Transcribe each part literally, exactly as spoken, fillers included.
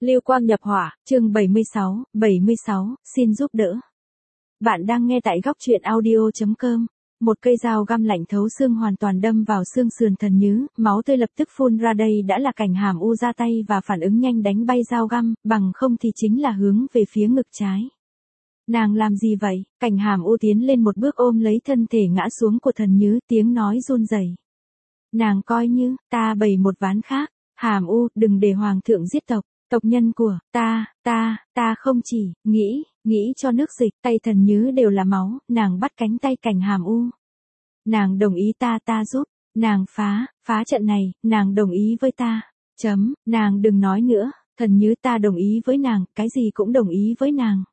Lưu quang nhập hỏa, chương bảy mươi sáu, bảy mươi sáu, xin giúp đỡ. Bạn đang nghe tại góc truyện audio chấm com. Một cây dao găm lạnh thấu xương hoàn toàn đâm vào xương sườn Thần Nhứ, máu tươi lập tức phun ra. Đây đã là Cảnh Hàm U ra tay và phản ứng nhanh đánh bay dao găm, bằng không thì chính là hướng về phía ngực trái. Nàng làm gì vậy? Cảnh Hàm U tiến lên một bước ôm lấy thân thể ngã xuống của Thần Nhứ, tiếng nói run rẩy. Nàng coi như, ta bày một ván khác. Hàm U, đừng để hoàng thượng giết tộc. Tộc nhân của ta, ta, ta không chỉ, nghĩ, nghĩ cho nước dịch, tay Thần Nhứ đều là máu, nàng bắt cánh tay Cảnh Hàm U. Nàng đồng ý ta ta giúp, nàng phá, phá trận này, nàng đồng ý với ta, chấm, nàng đừng nói nữa, Thần Nhứ ta đồng ý với nàng, cái gì cũng đồng ý với nàng.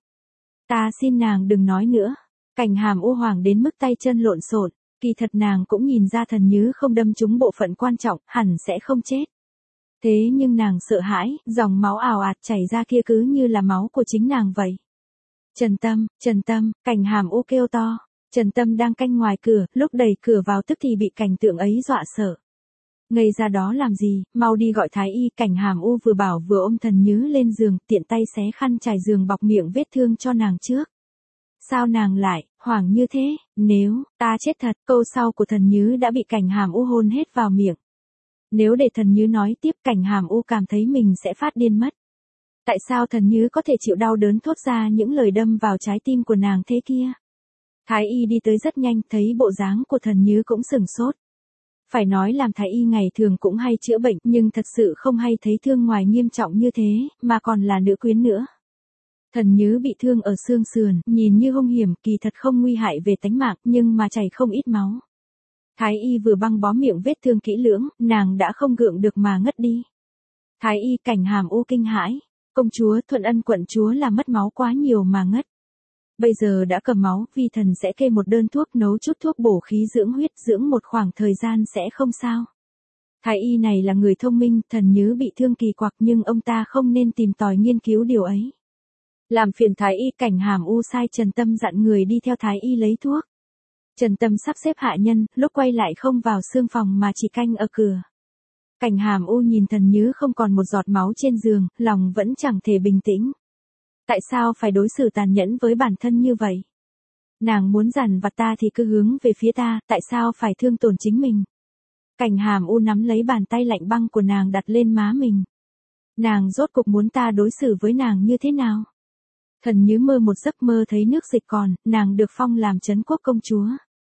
Ta xin nàng đừng nói nữa, Cảnh Hàm U hoảng đến mức tay chân lộn xộn, kỳ thật nàng cũng nhìn ra Thần Nhứ không đâm trúng bộ phận quan trọng, hẳn sẽ không chết. Thế nhưng nàng sợ hãi, dòng máu ào ạt chảy ra kia cứ như là máu của chính nàng vậy. Trần Tâm, Trần Tâm, Cảnh Hàm U kêu to. Trần Tâm đang canh ngoài cửa, lúc đẩy cửa vào tức thì bị cảnh tượng ấy dọa sợ. Ngây ra đó làm gì, mau đi gọi thái y. Cảnh Hàm U vừa bảo vừa ôm Thần Nhứ lên giường, tiện tay xé khăn trải giường bọc miệng vết thương cho nàng trước. Sao nàng lại, hoảng như thế, nếu, ta chết thật, câu sau của Thần Nhứ đã bị Cảnh Hàm U hôn hết vào miệng. Nếu để Thần Nhứ nói tiếp, Cảnh Hàm U cảm thấy mình sẽ phát điên mất. Tại sao Thần Nhứ có thể chịu đau đớn thốt ra những lời đâm vào trái tim của nàng thế kia? Thái y đi tới rất nhanh, thấy bộ dáng của Thần Nhứ cũng sửng sốt. Phải nói làm thái y ngày thường cũng hay chữa bệnh, nhưng thật sự không hay thấy thương ngoài nghiêm trọng như thế, mà còn là nữ quyến nữa. Thần Nhứ bị thương ở xương sườn, nhìn như hung hiểm, kỳ thật không nguy hại về tánh mạng, nhưng mà chảy không ít máu. Thái y vừa băng bó miệng vết thương kỹ lưỡng, nàng đã không gượng được mà ngất đi. Thái y Cảnh Hàm U kinh hãi, công chúa Thuận Ân quận chúa là mất máu quá nhiều mà ngất. Bây giờ đã cầm máu, vi thần sẽ kê một đơn thuốc nấu chút thuốc bổ khí dưỡng huyết, dưỡng một khoảng thời gian sẽ không sao. Thái y này là người thông minh, Thần Nhứ bị thương kỳ quặc nhưng ông ta không nên tìm tòi nghiên cứu điều ấy. Làm phiền Thái y. Cảnh Hàm U sai Trần Tâm dặn người đi theo Thái y lấy thuốc. Trần Tâm sắp xếp hạ nhân, lúc quay lại không vào xương phòng mà chỉ canh ở cửa. Cảnh Hàm U nhìn Thần Nhứ không còn một giọt máu trên giường, lòng vẫn chẳng thể bình tĩnh. Tại sao phải đối xử tàn nhẫn với bản thân như vậy? Nàng muốn dằn vặt ta thì cứ hướng về phía ta, tại sao phải thương tổn chính mình? Cảnh Hàm U nắm lấy bàn tay lạnh băng của nàng đặt lên má mình. Nàng rốt cục muốn ta đối xử với nàng như thế nào? Thần Nhứ mơ một giấc mơ thấy nước dịch còn, nàng được phong làm trấn quốc công chúa.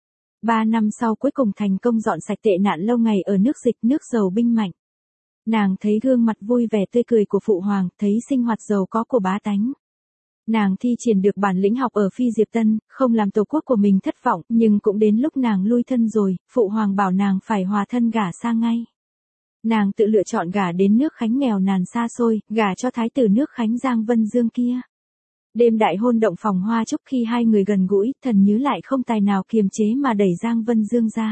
Ba năm sau cuối cùng thành công dọn sạch tệ nạn lâu ngày ở nước dịch, nước giàu binh mạnh. Nàng thấy gương mặt vui vẻ tươi cười của phụ hoàng, thấy sinh hoạt giàu có của bá tánh. Nàng thi triển được bản lĩnh học ở Phi Diệp Tân, không làm tổ quốc của mình thất vọng, nhưng cũng đến lúc nàng lui thân rồi, phụ hoàng bảo nàng phải hòa thân gả sang ngay. Nàng tự lựa chọn gả đến nước Khánh nghèo nàn xa xôi, gả cho thái tử nước Khánh Giang Vân Dương kia. Đêm đại hôn động phòng hoa chúc, khi hai người gần gũi, Thần Nhứ lại không tài nào kiềm chế mà đẩy Giang Vân Dương ra.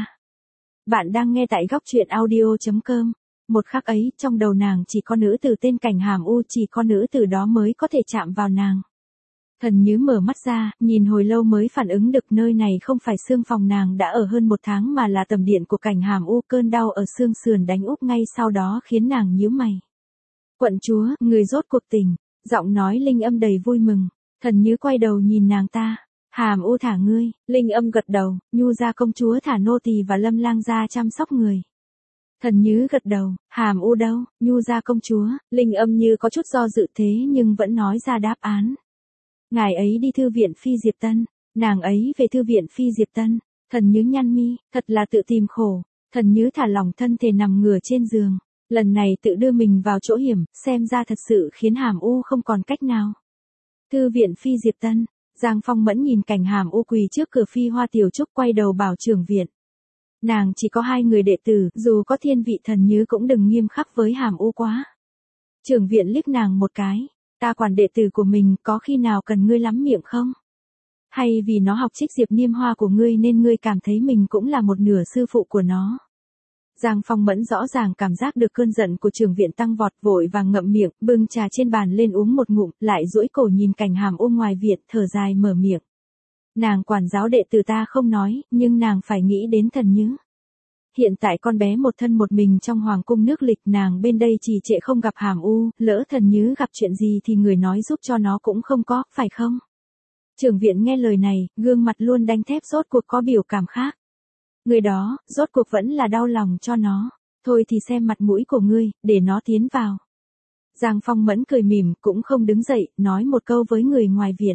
Bạn đang nghe tại góc truyện audio chấm com. Một khắc ấy, trong đầu nàng chỉ có nữ tử tên Cảnh Hàm U, chỉ có nữ tử đó mới có thể chạm vào nàng. Thần Nhứ mở mắt ra, nhìn hồi lâu mới phản ứng được nơi này không phải xương phòng nàng đã ở hơn một tháng mà là tầm điện của Cảnh Hàm U. Cơn đau ở xương sườn đánh úp ngay sau đó khiến nàng nhíu mày. Quận chúa, người rốt cuộc tỉnh, giọng nói Linh Âm đầy vui mừng. Thần Nhứ quay đầu nhìn nàng ta. Hàm U thả ngươi. Linh Âm gật đầu. Nhu gia công chúa thả nô tỳ và Lâm lang ra chăm sóc người. Thần Nhứ gật đầu. Hàm U đâu? Nhu gia công chúa. Linh Âm như có chút do dự thế nhưng vẫn nói ra đáp án. Ngài ấy đi thư viện Phi Diệp Tân. Nàng ấy về thư viện Phi Diệp Tân. Thần Nhứ nhăn mi, thật là tự tìm khổ. Thần Nhứ thả lỏng thân thể nằm ngửa trên giường. Lần này tự đưa mình vào chỗ hiểm, xem ra thật sự khiến Hàm U không còn cách nào. Thư viện Phi Diệp Tân. Giang Phong Mẫn nhìn Cảnh Hàm U quỳ trước cửa Phi Hoa Tiểu Trúc, quay đầu bảo trưởng viện. Nàng chỉ có hai người đệ tử, dù có thiên vị Thần Nhứ cũng đừng nghiêm khắc với Hàm U quá. Trưởng viện liếc nàng một cái. Ta quản đệ tử của mình, có khi nào cần ngươi lắm miệng không? Hay vì nó học trích Diệp Niêm Hoa của ngươi nên ngươi cảm thấy mình cũng là một nửa sư phụ của nó? Giang Phong Mẫn rõ ràng cảm giác được cơn giận của trưởng viện tăng vọt, vội vàng ngậm miệng, bưng trà trên bàn lên uống một ngụm, lại duỗi cổ nhìn Cảnh Hàm U ngoài viện, thở dài mở miệng. Nàng quản giáo đệ tử ta không nói, nhưng nàng phải nghĩ đến Thần Nhứ. Hiện tại con bé một thân một mình trong hoàng cung nước lịch, nàng bên đây trì trệ không gặp Hàm U, lỡ Thần Nhứ gặp chuyện gì thì người nói giúp cho nó cũng không có, phải không? Trưởng viện nghe lời này, gương mặt luôn đanh thép rốt cuộc có biểu cảm khác. Người đó, rốt cuộc vẫn là đau lòng cho nó. Thôi thì xem mặt mũi của ngươi, để nó tiến vào. Giang Phong Mẫn cười mỉm, cũng không đứng dậy, nói một câu với người ngoài viện.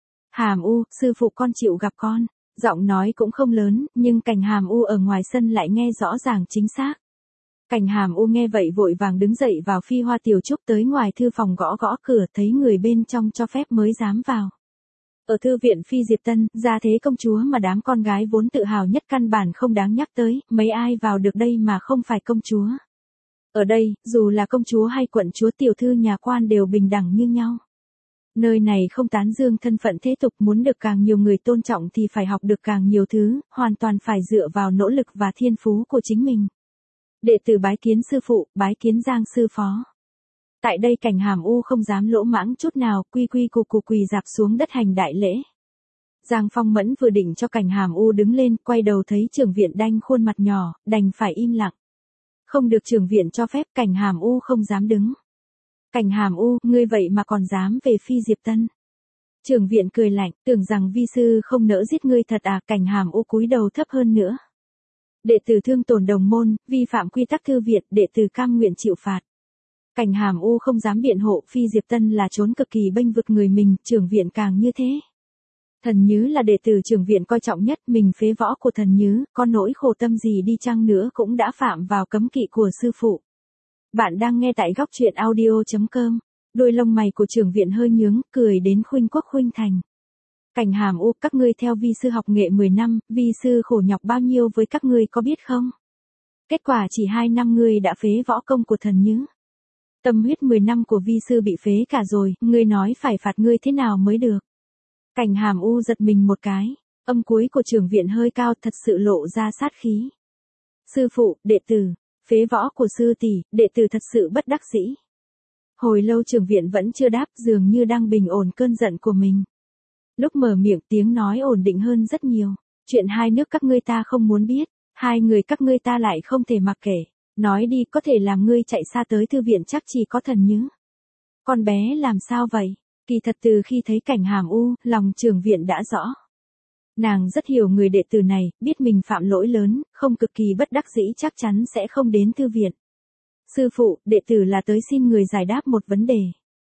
Hàm U, sư phụ con chịu gặp con. Giọng nói cũng không lớn, nhưng Cảnh Hàm U ở ngoài sân lại nghe rõ ràng chính xác. Cảnh Hàm U nghe vậy vội vàng đứng dậy vào phi hoa tiểu trúc tới ngoài thư phòng gõ gõ cửa, thấy người bên trong cho phép mới dám vào. Ở thư viện Phi Diệp Tân, gia thế công chúa mà đám con gái vốn tự hào nhất căn bản không đáng nhắc tới, mấy ai vào được đây mà không phải công chúa. Ở đây, dù là công chúa hay quận chúa tiểu thư nhà quan đều bình đẳng như nhau. Nơi này không tán dương thân phận thế tục, muốn được càng nhiều người tôn trọng thì phải học được càng nhiều thứ, hoàn toàn phải dựa vào nỗ lực và thiên phú của chính mình. Đệ tử bái kiến sư phụ, bái kiến Giang sư phó. Tại đây Cảnh Hàm U không dám lỗ mãng chút nào, quy quy củ củ quỳ dạp xuống đất hành đại lễ. Giang Phong Mẫn vừa định cho Cảnh Hàm U đứng lên, quay đầu thấy trưởng viện đanh khuôn mặt nhỏ, đành phải im lặng. Không được trưởng viện cho phép, Cảnh Hàm U không dám đứng. Cảnh Hàm U, ngươi vậy mà còn dám về Phi Diệp Tân. Trưởng viện cười lạnh, tưởng rằng vi sư không nỡ giết ngươi thật à? Cảnh Hàm U cúi đầu thấp hơn nữa. Đệ tử thương tổn đồng môn, vi phạm quy tắc thư viện, đệ tử cam nguyện chịu phạt. Cảnh Hàm U không dám biện hộ, Phi Diệp Tân là trốn cực kỳ bênh vực người mình, trưởng viện càng như thế. Thần Nhứ là đệ tử trưởng viện coi trọng nhất, mình phế võ của Thần Nhứ, có nỗi khổ tâm gì đi chăng nữa cũng đã phạm vào cấm kỵ của sư phụ. Bạn đang nghe tại góc truyện audio chấm com. Đôi lông mày của trưởng viện hơi nhướng, cười đến khuynh quốc khuynh thành. Cảnh Hàm U, các ngươi theo vi sư học nghệ mười năm, vi sư khổ nhọc bao nhiêu với các ngươi có biết không? Kết quả chỉ hai năm ngươi đã phế võ công của Thần Nhứ. Tâm huyết mười năm của vi sư bị phế cả rồi, ngươi nói phải phạt ngươi thế nào mới được? Cảnh Hàm U giật mình một cái, âm cuối của trưởng viện hơi cao, thật sự lộ ra sát khí. Sư phụ, đệ tử, phế võ của sư tỷ, đệ tử thật sự bất đắc dĩ. Hồi lâu trưởng viện vẫn chưa đáp, dường như đang bình ổn cơn giận của mình. Lúc mở miệng tiếng nói ổn định hơn rất nhiều. Chuyện hai nước các ngươi ta không muốn biết, hai người các ngươi ta lại không thể mặc kệ. Nói đi, có thể làm ngươi chạy xa tới thư viện chắc chỉ có Thần Nhứ. Con bé làm sao vậy? Kỳ thật từ khi thấy Cảnh Hàm U, lòng trưởng viện đã rõ. Nàng rất hiểu người đệ tử này, biết mình phạm lỗi lớn, không cực kỳ bất đắc dĩ chắc chắn sẽ không đến thư viện. Sư phụ, đệ tử là tới xin người giải đáp một vấn đề.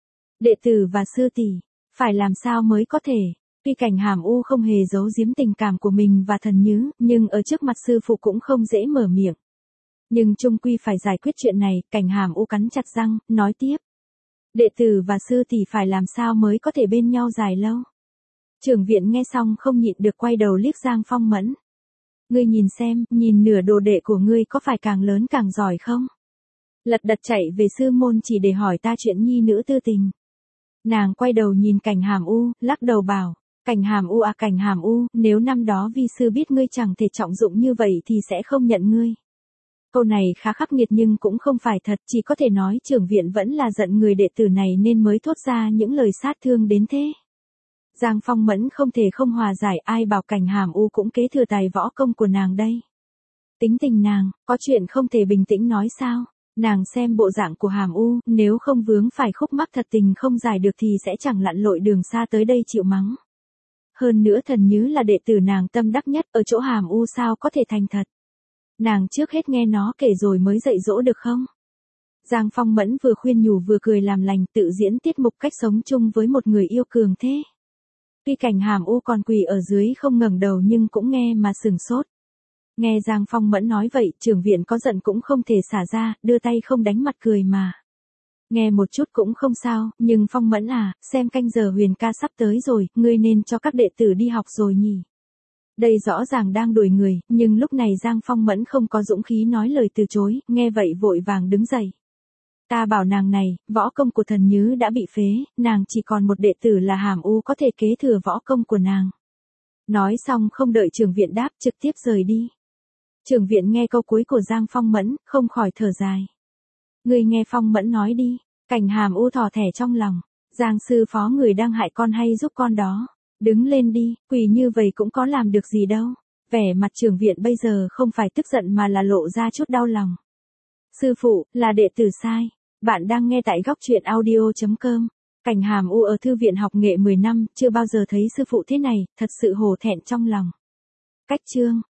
Đệ tử và sư tỷ, phải làm sao mới có thể? Tuy Cảnh Hàm U không hề giấu giếm tình cảm của mình và Thần Nhứ, nhưng ở trước mặt sư phụ cũng không dễ mở miệng. Nhưng chung quy phải giải quyết chuyện này, Cảnh Hàm U cắn chặt răng, nói tiếp. Đệ tử và sư tỷ phải làm sao mới có thể bên nhau dài lâu? Trưởng viện nghe xong không nhịn được quay đầu liếc Giang Phong Mẫn. Ngươi nhìn xem, nhìn nửa đồ đệ của ngươi có phải càng lớn càng giỏi không? Lật đật chạy về sư môn chỉ để hỏi ta chuyện nhi nữ tư tình. Nàng quay đầu nhìn Cảnh Hàm U, lắc đầu bảo, Cảnh Hàm U à Cảnh Hàm U, nếu năm đó vi sư biết ngươi chẳng thể trọng dụng như vậy thì sẽ không nhận ngươi. Câu này khá khắc nghiệt nhưng cũng không phải thật, chỉ có thể nói trưởng viện vẫn là giận người đệ tử này nên mới thốt ra những lời sát thương đến thế. Giang Phong Mẫn không thể không hòa giải, ai bảo Cảnh Hàm U cũng kế thừa tài võ công của nàng đây. Tính tình nàng, có chuyện không thể bình tĩnh nói sao? Nàng xem bộ dạng của Hàm U, nếu không vướng phải khúc mắc thật tình không giải được thì sẽ chẳng lặn lội đường xa tới đây chịu mắng. Hơn nữa Thần Nhứ là đệ tử nàng tâm đắc nhất, ở chỗ Hàm U sao có thể thành thật. Nàng trước hết nghe nó kể rồi mới dạy dỗ được không? Giang Phong Mẫn vừa khuyên nhủ vừa cười làm lành, tự diễn tiết mục cách sống chung với một người yêu cường thế. Tuy Cảnh Hàm U còn quỳ ở dưới không ngẩng đầu nhưng cũng nghe mà sừng sốt. Nghe Giang Phong Mẫn nói vậy, trưởng viện có giận cũng không thể xả ra, đưa tay không đánh mặt cười mà. Nghe một chút cũng không sao, nhưng Phong Mẫn à, xem canh giờ huyền ca sắp tới rồi, ngươi nên cho các đệ tử đi học rồi nhỉ. Đây rõ ràng đang đuổi người, nhưng lúc này Giang Phong Mẫn không có dũng khí nói lời từ chối, nghe vậy vội vàng đứng dậy. Ta bảo nàng này, võ công của Thần Nhứ đã bị phế, nàng chỉ còn một đệ tử là Hàm U có thể kế thừa võ công của nàng. Nói xong không đợi trưởng viện đáp, trực tiếp rời đi. Trưởng viện nghe câu cuối của Giang Phong Mẫn, không khỏi thở dài. Ngươi nghe Phong Mẫn nói đi. Cảnh Hàm U thò thẻ trong lòng. Giang sư phó người đang hại con hay giúp con đó. Đứng lên đi, quỳ như vậy cũng có làm được gì đâu. Vẻ mặt Trường Viện bây giờ không phải tức giận mà là lộ ra chút đau lòng. Sư phụ, là đệ tử sai. Bạn đang nghe tại góc truyện audio.com. Cảnh Hàm U ở thư viện học nghệ mười năm, chưa bao giờ thấy sư phụ thế này, thật sự hổ thẹn trong lòng. Cách chương,